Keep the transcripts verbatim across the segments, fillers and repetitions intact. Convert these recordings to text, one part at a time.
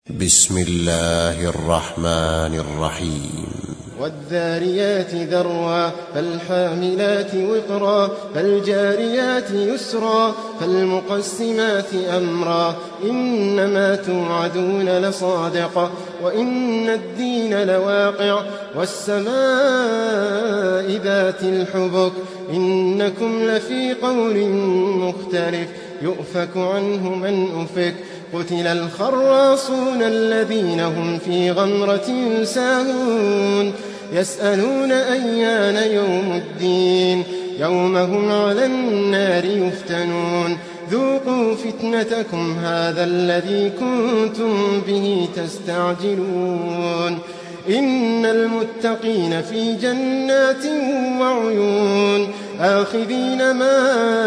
بسم الله الرحمن الرحيم والذاريات ذروا فالحاملات وقرا فالجاريات يسرا فالمقسمات أمرا إنما توعدون لصادق وإن الدين لواقع والسماء ذات الحبك إنكم لفي قول مختلف يؤفك عنه من أفك قتل الخراصون الذين هم في غمرة ساهون يسألون أيان يوم الدين يوم هم على النار يفتنون ذوقوا فتنتكم هذا الذي كنتم به تستعجلون إن المتقين في جنات وعيون آخذين ما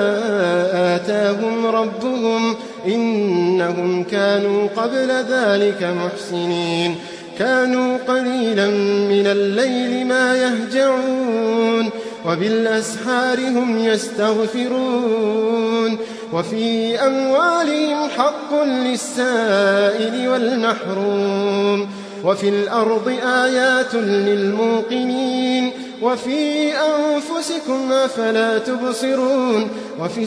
آتاهم ربهم إنهم كانوا قبل ذلك محسنين كانوا قليلا من الليل ما يهجعون وبالأسحار هم يستغفرون وفي أموالهم حق للسائل والمحروم وفي الأرض آيات للموقنين وفي أنفسكم أفلا تبصرون وفي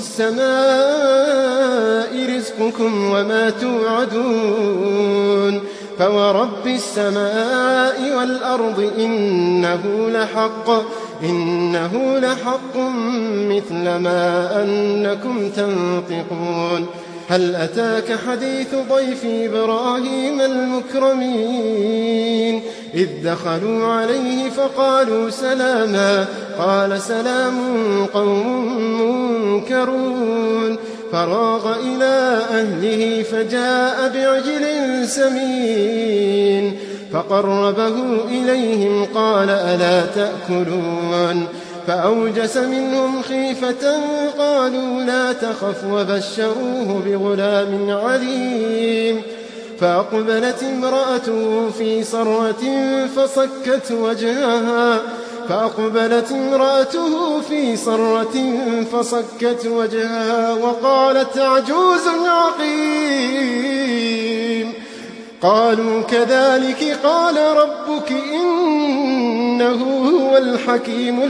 السماء رزقكم وما توعدون فورب السماء والأرض إنه لحق إنه لحق مثل ما أنكم تنطقون هل أتاك حديث ضيف إبراهيم المكرمين إذ دخلوا عليه فقالوا سلاما قال سلام قوم منكرون فراغ إلى أهله فجاء بعجل سمين فقربه إليهم قال ألا تأكلون فأوجس منهم خيفة قالوا لا تخف وبشروه بغلام عليم فأقبلت امرأته في صرة فصكت وجهها فأقبلت امرأته في صرة فصكت وجهها وقالت عجوز عقيم قالوا كذلك قال ربك إنه هو الحكيم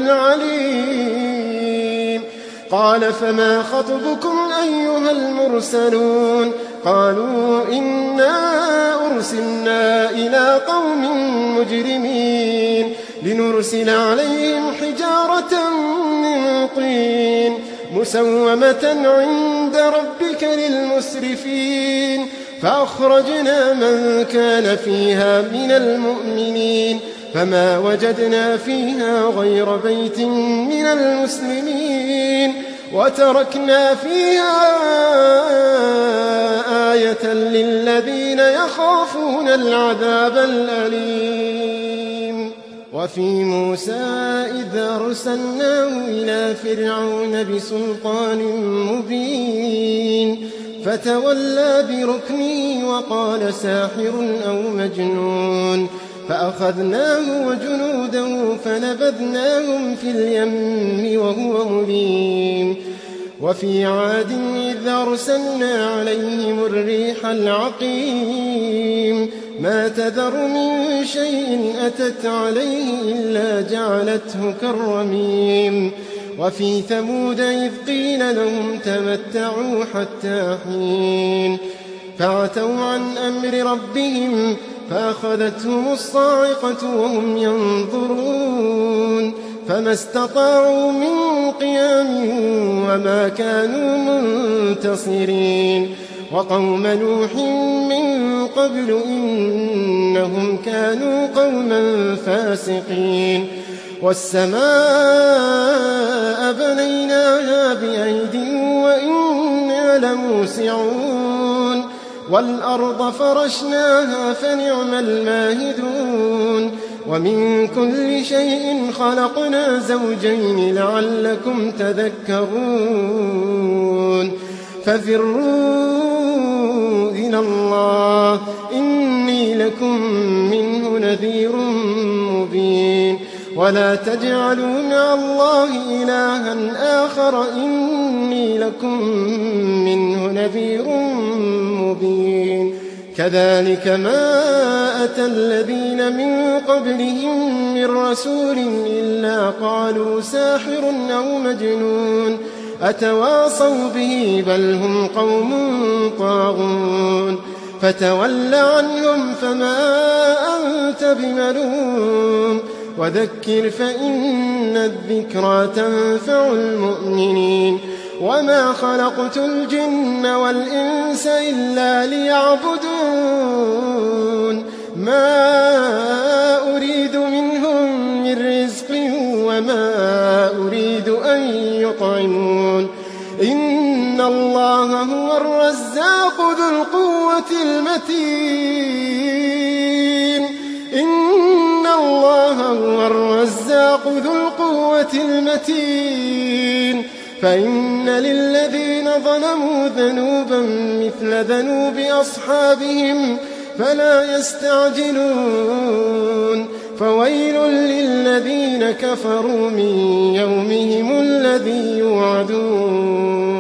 العليم قال فما خطبكم أيها المرسلون قالوا إنا أرسلنا إلى قوم مجرمين لنرسل عليهم حجارة من طين مسومة عند ربك للمسرفين فأخرجنا من كان فيها من المؤمنين فما وجدنا فيها غير بيت من المسلمين وتركنا فيها آية للذين يخافون العذاب الأليم وفي موسى إذا أرسلناه إلى فرعون بسلطان مبين فتولى بركنه وقال ساحر أو مجنون فأخذناه وجنوده فنبذناهم في اليم وهو مليم وفي عاد إذ أرسلنا عليهم الريح العقيم ما تذر من شيء أتت عليه إلا جعلته كالرميم وفي ثمود إذ قيل لهم تمتعوا حتى حين فعتوا عن أمر ربهم فأخذتهم الصاعقة وهم ينظرون فما استطاعوا من قيام وما كانوا منتصرين وقوم نوح من قبل إنهم كانوا قوما فاسقين والسماء بنيناها بأيد وإنا لموسعون والأرض فرشناها فنعم الماهدون ومن كل شيء خلقنا زوجين لعلكم تذكرون ففروا إلى الله إني لكم منه نذير مبين ولا تجعلوا مع الله إلها آخر إني لكم منه نذير مبين كذلك ما أتى الذين من قبلهم من رسول إلا قالوا ساحر أو مجنون أتواصوا به بل هم قوم طاغون فتول عنهم فما أنت بملوم وذكر فإن الذكرى تنفع المؤمنين وما خلقت الجن والإنس إلا ليعبدون ما أريد منهم من رزق وما أريد أن يطعمون إن الله هو الرزاق ذو القوة المتين إن الله هو الرزاق ذو القوة المتين فإن للذين ظلموا ذنوبا مثل ذنوب أصحابهم فلا يستعجلون فويل للذين كفروا من يومهم الذي يوعدون